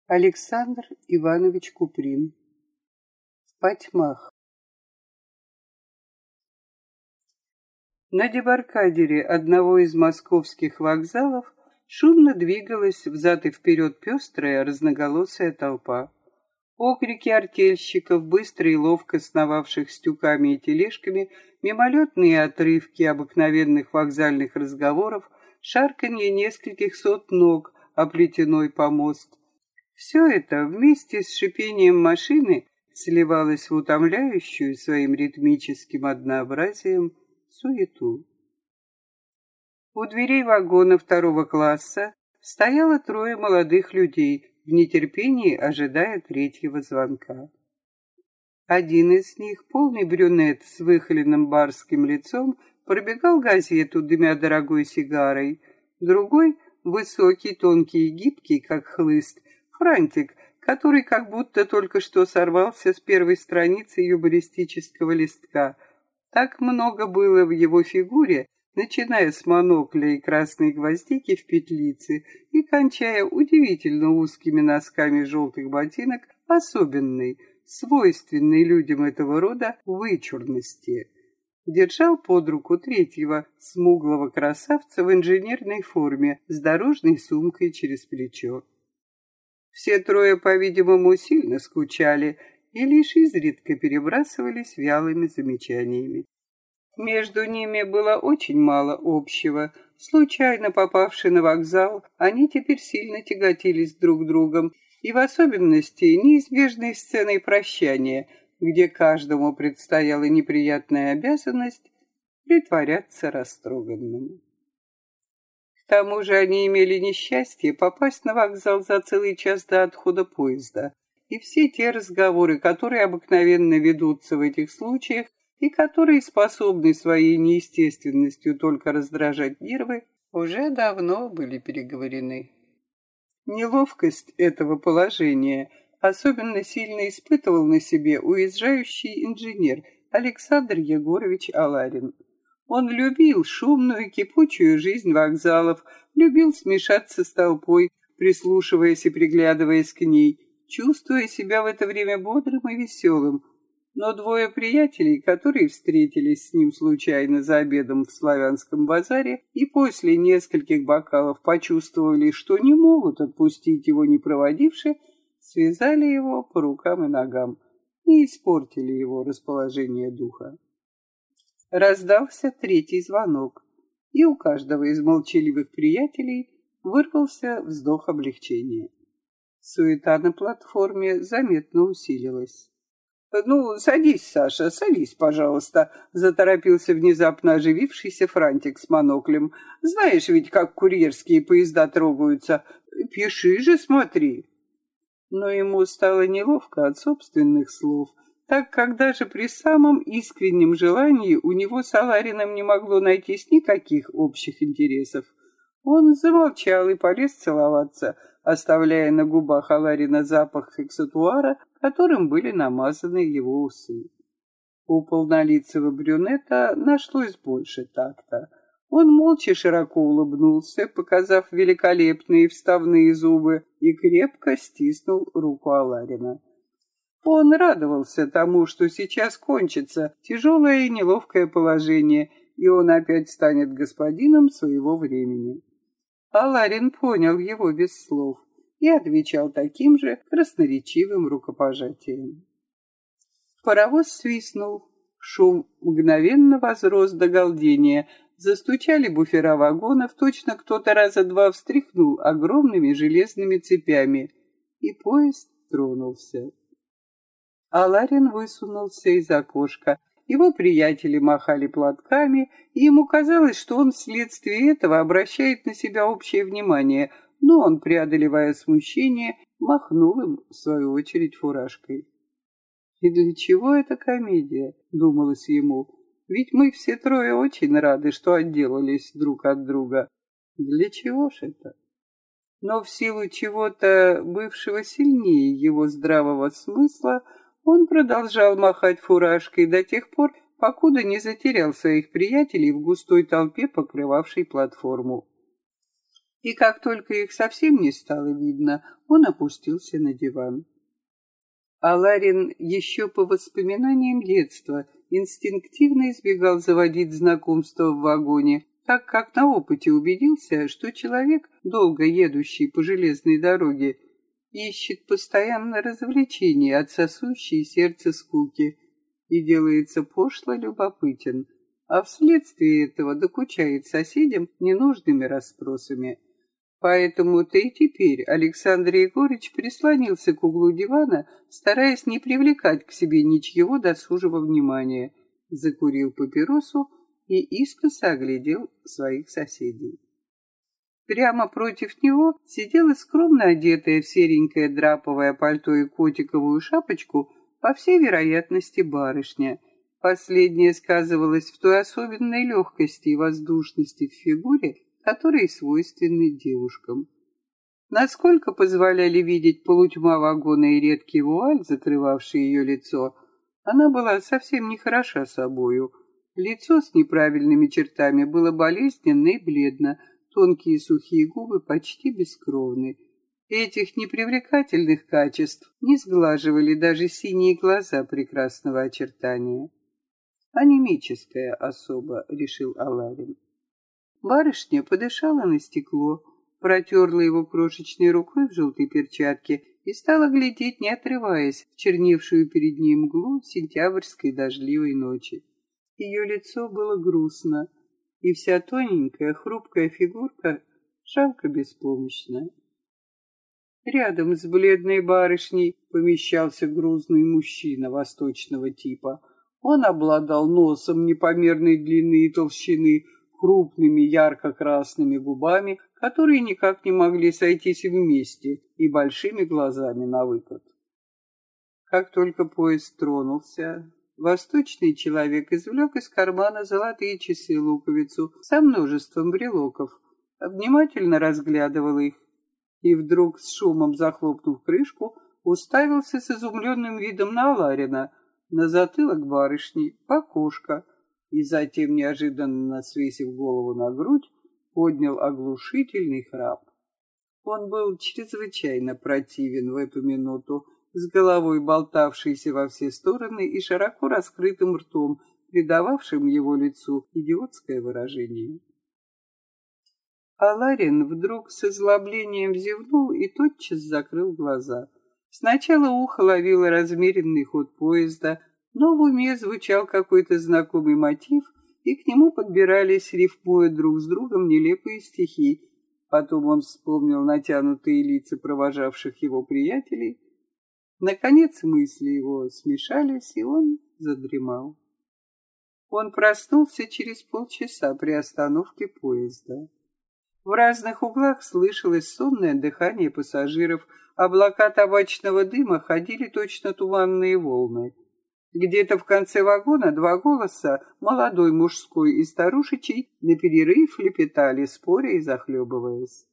Александр Иванович Куприн. В потьмах. На дебаркадере одного из московских вокзалов шумно двигалась взад и вперед пестрая разноголосая толпа. Окрики артельщиков, быстро и ловко сновавших с тюками и тележками, мимолетные отрывки обыкновенных вокзальных разговоров, шарканье нескольких сот ног о плетяной помост. Все это вместе с шипением машины сливалось в утомляющую своим ритмическим однообразием суету. У дверей вагона второго класса стояло трое молодых людей, в нетерпении ожидая третьего звонка. Один из них, полный брюнет с выхоленным барским лицом, пробегал газету, дымя дорогой сигарой. Другой, высокий, тонкий и гибкий, как хлыст, франтик, который как будто только что сорвался с первой страницы юмористического листка. Так много было в его фигуре, начиная с монокля и красной гвоздики в петлице и кончая удивительно узкими носками желтых ботинок, особенной, свойственной людям этого рода вычурности. Держал под руку третьего, смуглого красавца в инженерной форме с дорожной сумкой через плечо. Все трое, по-видимому, сильно скучали и лишь изредка перебрасывались вялыми замечаниями. Между ними было очень мало общего. Случайно попавши на вокзал, они теперь сильно тяготились друг другом, и в особенности неизбежной сценой прощания, где каждому предстояла неприятная обязанность притворяться растроганным. К тому же они имели несчастье попасть на вокзал за целый час до отхода поезда, и все те разговоры, которые обыкновенно ведутся в этих случаях и которые способны своей неестественностью только раздражать нервы, уже давно были переговорены. Неловкость этого положения особенно сильно испытывал на себе уезжающий инженер Александр Егорович Аларин. Он любил шумную кипучую жизнь вокзалов, любил смешаться с толпой, прислушиваясь и приглядываясь к ней, чувствуя себя в это время бодрым и веселым. Но двое приятелей, которые встретились с ним случайно за обедом в Славянском базаре и после нескольких бокалов почувствовали, что не могут отпустить его не проводивши, связали его по рукам и ногам и испортили его расположение духа. Раздался третий звонок, и у каждого из молчаливых приятелей вырвался вздох облегчения. Суета на платформе заметно усилилась. «Ну, садись, Саша, садись, пожалуйста», — заторопился внезапно оживившийся франтик с моноклем. «Знаешь ведь, как курьерские поезда трогаются. Пиши же, смотри». Но ему стало неловко от собственных слов, так как даже при самом искреннем желании у него с Алариным не могло найтись никаких общих интересов. Он замолчал и полез целоваться, оставляя на губах Аларина запах фиксатуара, которым были намазаны его усы. У полнолицего брюнета нашлось больше такта. Он молча широко улыбнулся, показав великолепные вставные зубы, и крепко стиснул руку Аларина. Он радовался тому, что сейчас кончится тяжелое и неловкое положение, и он опять станет господином своего времени. Аларин понял его без слов и отвечал таким же красноречивым рукопожатием. Паровоз свистнул, шум мгновенно возрос до галдения, застучали буфера вагонов, точно кто-то раза два встряхнул огромными железными цепями, и поезд тронулся. Аларин высунулся из окошка. Его приятели махали платками, и ему казалось, что он вследствие этого обращает на себя общее внимание, но он, преодолевая смущение, махнул им, в свою очередь, фуражкой. «И для чего эта комедия?» — думалось ему. «Ведь мы все трое очень рады, что отделались друг от друга. Для чего ж это?» Но в силу чего-то бывшего сильнее его здравого смысла он продолжал махать фуражкой до тех пор, покуда не затерял своих приятелей в густой толпе, покрывавшей платформу. И как только их совсем не стало видно, он опустился на диван. Аларин еще по воспоминаниям детства инстинктивно избегал заводить знакомства в вагоне, так как на опыте убедился, что человек, долго едущий по железной дороге, ищет постоянно развлечения от сосущей сердце скуки и делается пошло любопытен, а вследствие этого докучает соседям ненужными расспросами. Поэтому-то и теперь Александр Егорыч прислонился к углу дивана, стараясь не привлекать к себе ничьего досужего внимания, закурил папиросу и искоса оглядел своих соседей. Прямо против него сидела скромно одетая в серенькое драповое пальто и котиковую шапочку, по всей вероятности, барышня. Последняя сказывалась в той особенной легкости и воздушности в фигуре, которые свойственны девушкам. Насколько позволяли видеть полутьма вагона и редкий вуаль, закрывавший ее лицо, она была совсем не хороша собою. Лицо с неправильными чертами было болезненно и бледно, тонкие сухие губы почти бескровны. Этих непривлекательных качеств не сглаживали даже синие глаза прекрасного очертания. «Анемическая особа», — решил Аларин. Барышня подышала на стекло, протерла его крошечной рукой в желтой перчатке и стала глядеть, не отрываясь, в черневшую перед ней мглу сентябрьской дождливой ночи. Ее лицо было грустно, и вся тоненькая, хрупкая фигурка жалко беспомощна. Рядом с бледной барышней помещался грузный мужчина восточного типа. Он обладал носом непомерной длины и толщины, крупными ярко-красными губами, которые никак не могли сойтись вместе, и большими глазами навыкат. Как только поезд тронулся, восточный человек извлек из кармана золотые часы-луковицу со множеством брелоков, внимательно разглядывал их и вдруг, с шумом захлопнув крышку, уставился с изумленным видом на Аларина, на затылок барышни, в окошко, и затем, неожиданно свесив голову на грудь, поднял оглушительный храп. Он был чрезвычайно противен в эту минуту, с головой болтавшейся во все стороны и широко раскрытым ртом, придававшим его лицу идиотское выражение. Аларин вдруг с озлоблением зевнул и тотчас закрыл глаза. Сначала ухо ловило размеренный ход поезда, но в уме звучал какой-то знакомый мотив, и к нему подбирались, рифмуя друг с другом, нелепые стихи. Потом он вспомнил натянутые лица провожавших его приятелей. Наконец мысли его смешались, и он задремал. Он проснулся через полчаса при остановке поезда. В разных углах слышалось сонное дыхание пассажиров, облака табачного дыма ходили точно туманные волны. Где-то в конце вагона два голоса, молодой мужской и старушечий, наперерыв лепетали, споря и захлебываясь.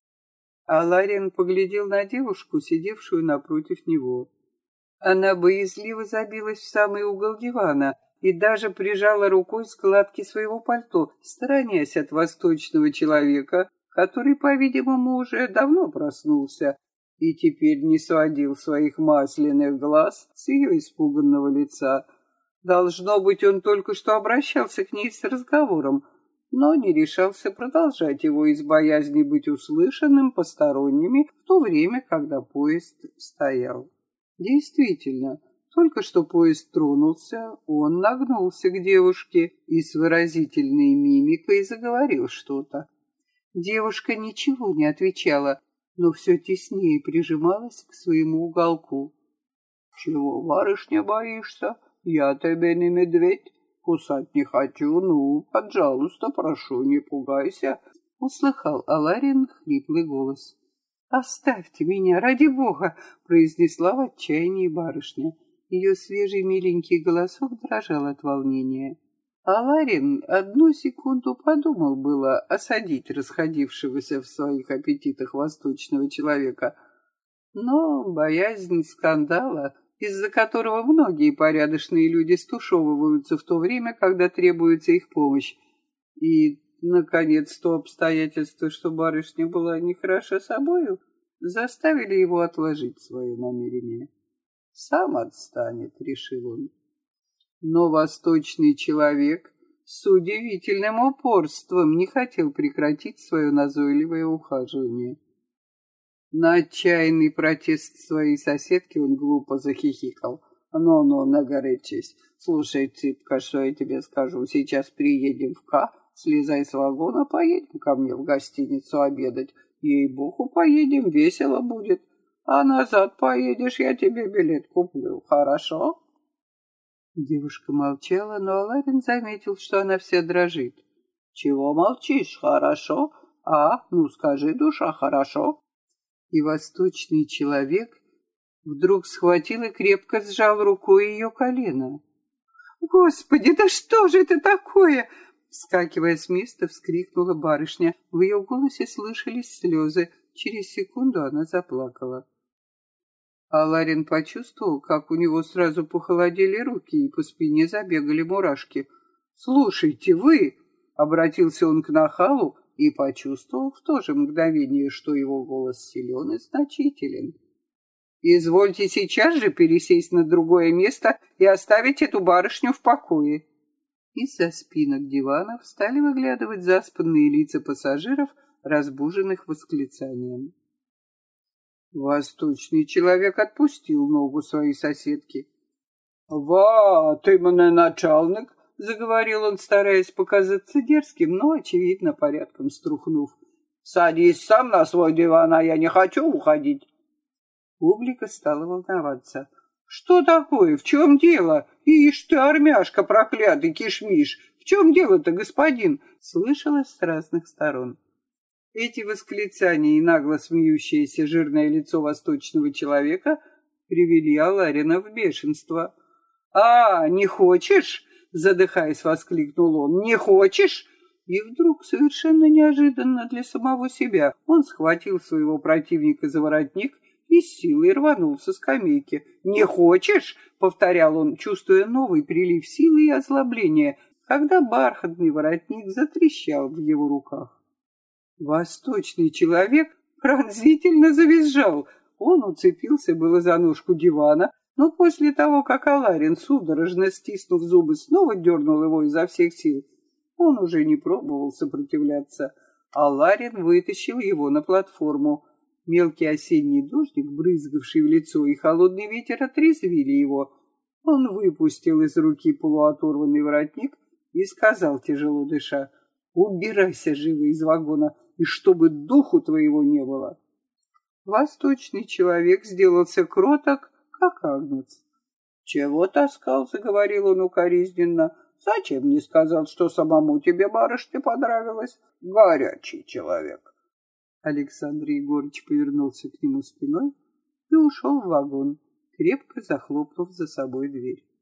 Аларин поглядел на девушку, сидевшую напротив него. Она боязливо забилась в самый угол дивана и даже прижала рукой складки своего пальто, сторонясь от восточного человека, который, по-видимому, уже давно проснулся и теперь не сводил своих масляных глаз с ее испуганного лица. Должно быть, он только что обращался к ней с разговором, но не решался продолжать его из боязни быть услышанным посторонними в то время, когда поезд стоял. Действительно, только что поезд тронулся, он нагнулся к девушке и с выразительной мимикой заговорил что-то. Девушка ничего не отвечала, но все теснее прижималась к своему уголку. «Чего, барышня, боишься? Я тебе не медведь. Кусать не хочу, ну, пожалуйста, прошу, не пугайся», — услыхал Аларин хриплый голос. «Оставьте меня, ради бога!» — произнесла в отчаянии барышня. Ее свежий миленький голосок дрожал от волнения. Аларин одну секунду подумал было осадить расходившегося в своих аппетитах восточного человека, но боязнь скандала, из-за которого многие порядочные люди стушевываются в то время, когда требуется их помощь, и Наконец, то обстоятельство, что барышня была нехороша собою, заставили его отложить свое намерение. «Сам отстанет», — решил он. Но восточный человек с удивительным упорством не хотел прекратить свое назойливое ухаживание. На отчаянный протест своей соседки он глупо захихикал. «Ну-ну, нагорячись. Слушай, цыпка, что я тебе скажу? Сейчас приедем в К, слезай с вагона, поедем ко мне в гостиницу обедать. Ей-богу, поедем, весело будет. А назад поедешь, я тебе билет куплю. Хорошо?» Девушка молчала, но Аларин заметил, что она вся дрожит. «Чего молчишь? Хорошо? Ну скажи, душа, хорошо?» И восточный человек вдруг схватил и крепко сжал рукой ее колено. «Господи, да что же это такое?» Вскакивая с места, вскрикнула барышня. В ее голосе слышались слезы. Через секунду она заплакала. Аларин почувствовал, как у него сразу похолодели руки и по спине забегали мурашки. «Слушайте, вы!» — обратился он к нахалу и почувствовал в то же мгновение, что его голос силен и значителен. «Извольте сейчас же пересесть на другое место и оставить эту барышню в покое». Из-за спинок диванов стали выглядывать заспанные лица пассажиров, разбуженных восклицанием. Восточный человек отпустил ногу своей соседки. «Ва, ты мне начальник!» — заговорил он, стараясь показаться дерзким, но, очевидно, порядком струхнув. «Садись сам на свой диван, а я не хочу уходить». Публика стала волноваться. «Что такое? В чем дело? Ишь ты, армяшка проклятый, кишмиш! В чем дело-то, господин?» Слышалось с разных сторон. Эти восклицания и нагло смеющееся жирное лицо восточного человека привели Аларина в бешенство. Не хочешь?» — задыхаясь, воскликнул он. «Не хочешь?» И вдруг, совершенно неожиданно для самого себя, он схватил своего противника за воротник и с силой рванул со скамейки. «Не хочешь?» — повторял он, чувствуя новый прилив силы и озлобления, когда бархатный воротник затрещал в его руках. Восточный человек пронзительно завизжал. Он уцепился было за ножку дивана, но после того, как Аларин, судорожно стиснув зубы, снова дернул его изо всех сил, он уже не пробовал сопротивляться. Аларин вытащил его на платформу. Мелкий осенний дождик, брызгавший в лицо, и холодный ветер отрезвили его. Он выпустил из руки полуоторванный воротник и сказал, тяжело дыша: «Убирайся живо из вагона, и чтобы духу твоего не было». Восточный человек сделался кроток, как агнец. «Чего таскал?» — заговорил он укоризненно. «Зачем не сказал, что самому тебе барышня понравилась? Горячий человек». Александр Егорыч повернулся к нему спиной и ушел в вагон, крепко захлопнув за собой дверь.